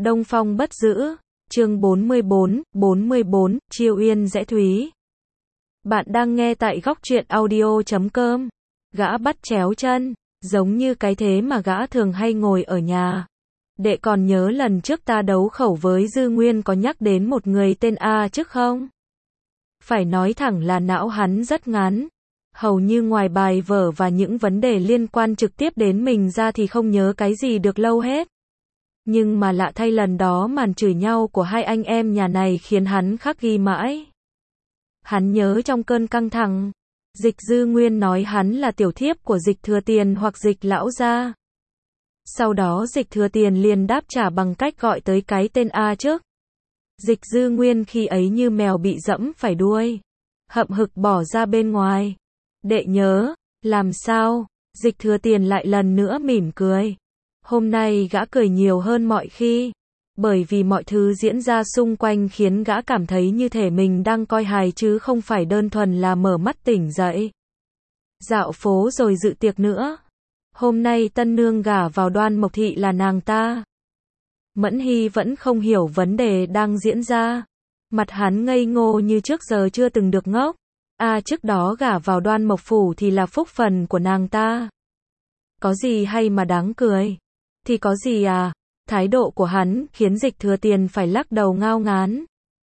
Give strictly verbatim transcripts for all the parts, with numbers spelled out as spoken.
Đông Phong bất giữ, chương bốn mươi bốn, bốn mươi bốn, Chiêu Yên Dễ Thúy. Bạn đang nghe tại góc truyện audio chấm com. Gã bắt chéo chân, giống như cái thế mà gã thường hay ngồi ở nhà. Đệ còn nhớ lần trước ta đấu khẩu với Dư Nguyên có nhắc đến một người tên A chứ không? Phải nói thẳng là não hắn rất ngắn. Hầu như ngoài bài vở và những vấn đề liên quan trực tiếp đến mình ra thì không nhớ cái gì được lâu hết. Nhưng mà lạ thay lần đó màn chửi nhau của hai anh em nhà này khiến hắn khắc ghi mãi. Hắn nhớ trong cơn căng thẳng, Dịch Dư Nguyên nói hắn là tiểu thiếp của Dịch Thừa Tiền hoặc Dịch Lão gia. Sau đó Dịch Thừa Tiền liền đáp trả bằng cách gọi tới cái tên A trước. Dịch Dư Nguyên khi ấy như mèo bị dẫm phải đuôi, hậm hực bỏ ra bên ngoài. Đệ nhớ, làm sao? Dịch Thừa Tiền lại lần nữa mỉm cười. Hôm nay gã cười nhiều hơn mọi khi, bởi vì mọi thứ diễn ra xung quanh khiến gã cảm thấy như thể mình đang coi hài chứ không phải đơn thuần là mở mắt tỉnh dậy. Dạo phố rồi dự tiệc nữa. Hôm nay tân nương gả vào Đoan Mộc Thị là nàng ta. Mẫn Hy vẫn không hiểu vấn đề đang diễn ra. Mặt hắn ngây ngô như trước giờ chưa từng được ngốc. À trước đó gả vào Đoan Mộc Phủ thì là phúc phần của nàng ta. Có gì hay mà đáng cười? Thì có gì à? Thái độ của hắn khiến Dịch Thừa Tiền phải lắc đầu ngao ngán.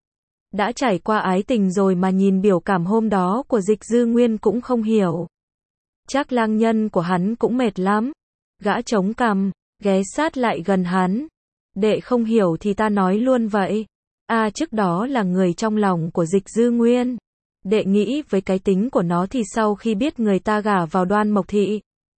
Đã trải qua ái tình rồi mà nhìn biểu cảm hôm đó của Dịch Dư Nguyên cũng không hiểu. Chắc lang nhân của hắn cũng mệt lắm. Gã chống cằm, ghé sát lại gần hắn. Đệ không hiểu thì ta nói luôn vậy. À trước đó là người trong lòng của Dịch Dư Nguyên. Đệ nghĩ với cái tính của nó thì sau khi biết người ta gả vào Đoan Mộc Thị,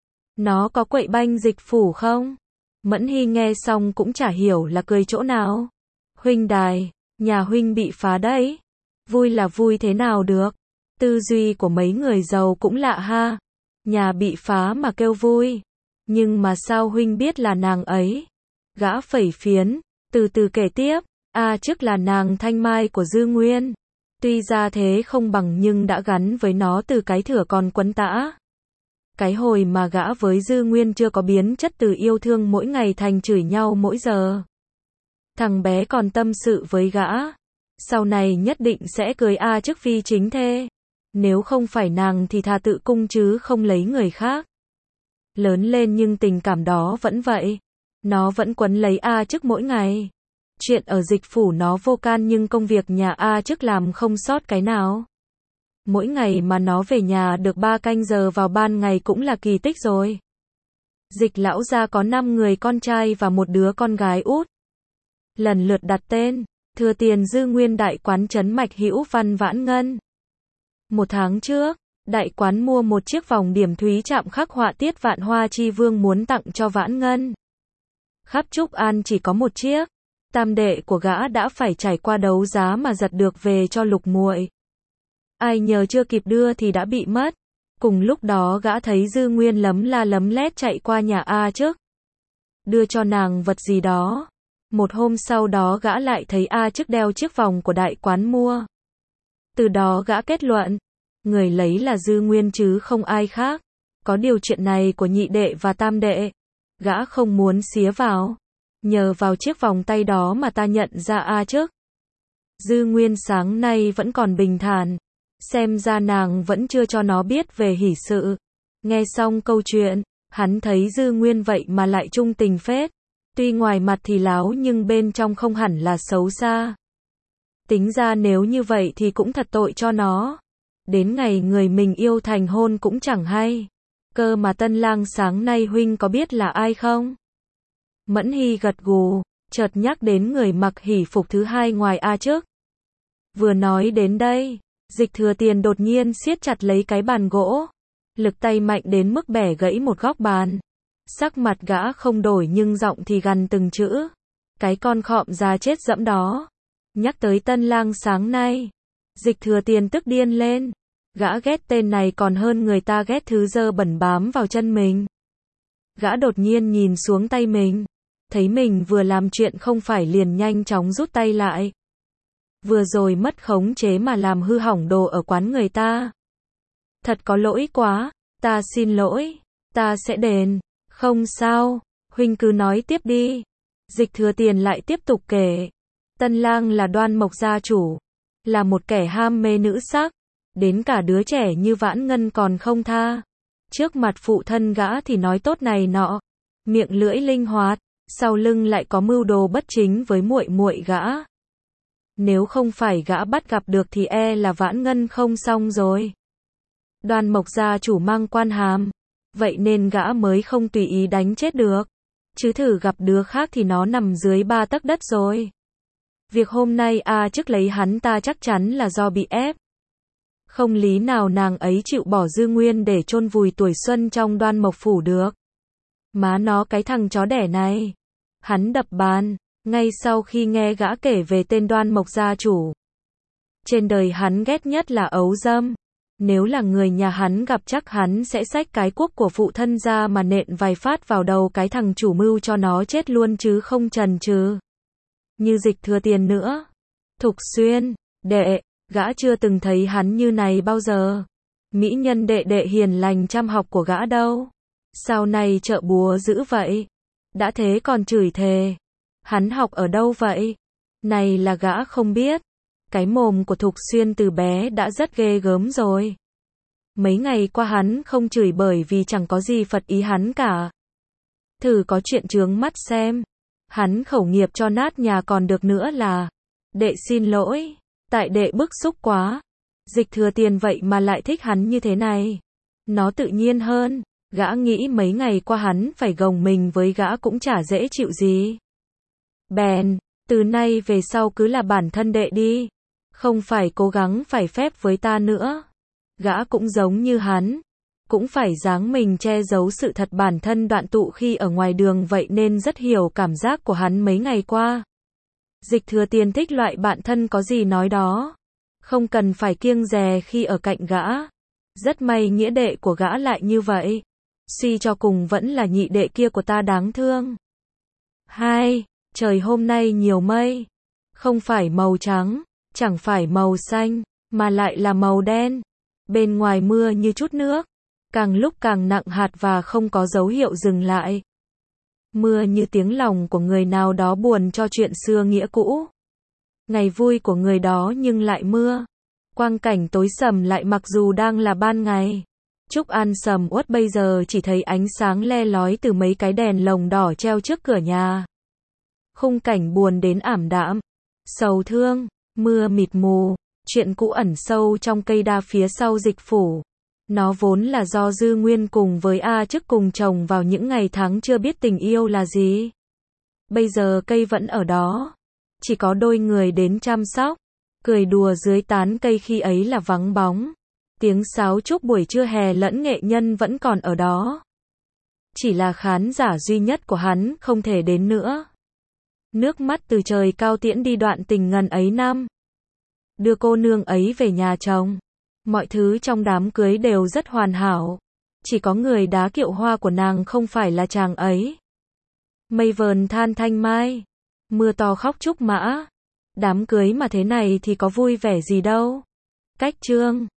nó có quậy banh Dịch phủ không? Mẫn Hy nghe xong cũng chả hiểu là cười chỗ nào. Huynh đài, nhà huynh bị phá đấy. Vui là vui thế nào được? Tư duy của mấy người giàu cũng lạ ha. Nhà bị phá mà kêu vui. Nhưng mà sao huynh biết là nàng ấy? Gã phẩy phiến, từ từ kể tiếp. À trước là nàng Thanh Mai của Dư Nguyên. Tuy ra thế không bằng nhưng đã gắn với nó từ cái thửa còn quấn tã. Cái hồi mà gã với Dư Nguyên chưa có biến chất từ yêu thương mỗi ngày thành chửi nhau mỗi giờ. Thằng bé còn tâm sự với gã. Sau này nhất định sẽ cưới A chức phi chính thê. Nếu không phải nàng thì thà tự cung chứ không lấy người khác. Lớn lên nhưng tình cảm đó vẫn vậy. Nó vẫn quấn lấy A chức mỗi ngày. Chuyện ở Dịch phủ nó vô can nhưng công việc nhà A chức làm không sót cái nào. Mỗi ngày mà nó về nhà được ba canh giờ vào ban ngày cũng là kỳ tích rồi. Dịch lão gia có năm người con trai và một đứa con gái út. Lần lượt đặt tên, Thừa Tiền Dư Nguyên Đại Quán Trấn Mạch Hữu Văn Vãn Ngân. Một tháng trước, Đại Quán mua một chiếc vòng điểm thúy chạm khắc họa tiết Vạn Hoa Chi Vương muốn tặng cho Vãn Ngân. Khắp Trúc An chỉ có một chiếc. Tam đệ của gã đã phải trải qua đấu giá mà giật được về cho Lục muội. Ai nhờ chưa kịp đưa thì đã bị mất. Cùng lúc đó gã thấy Dư Nguyên lấm la lấm lét chạy qua nhà A chức. Đưa cho nàng vật gì đó. Một hôm sau đó gã lại thấy A chức đeo chiếc vòng của Đại Quán mua. Từ đó gã kết luận. Người lấy là Dư Nguyên chứ không ai khác. Có điều chuyện này của nhị đệ và tam đệ. Gã không muốn xía vào. Nhờ vào chiếc vòng tay đó mà ta nhận ra A chức. Dư Nguyên sáng nay vẫn còn bình thản. Xem ra nàng vẫn chưa cho nó biết về hỷ sự. Nghe xong câu chuyện, hắn thấy Dư Nguyên vậy mà lại trung tình phết. Tuy ngoài mặt thì láo nhưng bên trong không hẳn là xấu xa. Tính ra nếu như vậy thì cũng thật tội cho nó. Đến ngày người mình yêu thành hôn cũng chẳng hay. Cơ mà tân lang sáng nay huynh có biết là ai không? Mẫn Hy gật gù, chợt nhắc đến người mặc hỷ phục thứ hai ngoài A chức. Vừa nói đến đây, Dịch Thừa Tiền đột nhiên siết chặt lấy cái bàn gỗ. Lực tay mạnh đến mức bẻ gãy một góc bàn. Sắc mặt gã không đổi nhưng giọng thì gằn từng chữ. Cái con khọm già chết dẫm đó. Nhắc tới tân lang sáng nay. Dịch Thừa Tiền tức điên lên. Gã ghét tên này còn hơn người ta ghét thứ dơ bẩn bám vào chân mình. Gã đột nhiên nhìn xuống tay mình. Thấy mình vừa làm chuyện không phải liền nhanh chóng rút tay lại. Vừa rồi mất khống chế mà làm hư hỏng đồ ở quán người ta. Thật có lỗi quá, ta xin lỗi, ta sẽ đền. Không sao, huynh cứ nói tiếp đi. Dịch Thừa Tiền lại tiếp tục kể. Tân lang là Đoan Mộc gia chủ, là một kẻ ham mê nữ sắc, đến cả đứa trẻ như Vãn Ngân còn không tha. Trước mặt phụ thân gã thì nói tốt này nọ, miệng lưỡi linh hoạt, sau lưng lại có mưu đồ bất chính với muội muội gã. Nếu không phải gã bắt gặp được thì e là Vãn Ngân không xong rồi. Đoan Mộc gia chủ mang quan hàm, vậy nên gã mới không tùy ý đánh chết được. Chứ thử gặp đứa khác thì nó nằm dưới ba tấc đất rồi. Việc hôm nay A chức lấy hắn ta chắc chắn là do bị ép. Không lý nào nàng ấy chịu bỏ Dư Nguyên để chôn vùi tuổi xuân trong Đoan Mộc phủ được. Má nó cái thằng chó đẻ này. Hắn đập bàn, ngay sau khi nghe gã kể về tên Đoan Mộc gia chủ. Trên đời hắn ghét nhất là ấu dâm. Nếu là người nhà hắn gặp chắc hắn sẽ xách cái cuốc của phụ thân ra mà nện vài phát vào đầu cái thằng chủ mưu cho nó chết luôn chứ không chần chừ. Như Dịch Thừa Tiền nữa. Thục Xuyên, đệ, gã chưa từng thấy hắn như này bao giờ. Mỹ nhân đệ đệ hiền lành chăm học của gã đâu. Sao này trợ búa dữ vậy? Đã thế còn chửi thề. Hắn học ở đâu vậy? Này là gã không biết. Cái mồm của Thục Xuyên từ bé đã rất ghê gớm rồi. Mấy ngày qua hắn không chửi bởi vì chẳng có gì phật ý hắn cả. Thử có chuyện chướng mắt xem. Hắn khẩu nghiệp cho nát nhà còn được nữa là. Đệ xin lỗi. Tại đệ bức xúc quá. Dịch Thừa Tiền vậy mà lại thích hắn như thế này. Nó tự nhiên hơn. Gã nghĩ mấy ngày qua hắn phải gồng mình với gã cũng chả dễ chịu gì. Bèn, từ nay về sau cứ là bản thân đệ đi. Không phải cố gắng phải phép với ta nữa. Gã cũng giống như hắn. Cũng phải dáng mình che giấu sự thật bản thân đoạn tụ khi ở ngoài đường vậy nên rất hiểu cảm giác của hắn mấy ngày qua. Dịch Thừa Tiền thích loại bạn thân có gì nói đó. Không cần phải kiêng dè khi ở cạnh gã. Rất may nghĩa đệ của gã lại như vậy. Suy cho cùng vẫn là nhị đệ kia của ta đáng thương. Hai, trời hôm nay nhiều mây. Không phải màu trắng, chẳng phải màu xanh, mà lại là màu đen. Bên ngoài mưa như chút nước. Càng lúc càng nặng hạt và không có dấu hiệu dừng lại. Mưa như tiếng lòng của người nào đó buồn cho chuyện xưa nghĩa cũ. Ngày vui của người đó nhưng lại mưa. Quang cảnh tối sầm lại mặc dù đang là ban ngày. Trúc An sầm uất bây giờ chỉ thấy ánh sáng le lói từ mấy cái đèn lồng đỏ treo trước cửa nhà. Khung cảnh buồn đến ảm đạm, sầu thương, mưa mịt mù, chuyện cũ ẩn sâu trong cây đa phía sau Dịch phủ. Nó vốn là do Dư Nguyên cùng với A Chức cùng chồng vào những ngày tháng chưa biết tình yêu là gì. Bây giờ cây vẫn ở đó. Chỉ có đôi người đến chăm sóc, cười đùa dưới tán cây khi ấy là vắng bóng. Tiếng sáo trúc buổi trưa hè lẫn nghệ nhân vẫn còn ở đó. Chỉ là khán giả duy nhất của hắn không thể đến nữa. Nước mắt từ trời cao tiễn đi đoạn tình ngần ấy năm. Đưa cô nương ấy về nhà chồng. Mọi thứ trong đám cưới đều rất hoàn hảo. Chỉ có người đá kiệu hoa của nàng không phải là chàng ấy. Mây vờn than thanh mai. Mưa to khóc trúc mã. Đám cưới mà thế này thì có vui vẻ gì đâu. Cách chương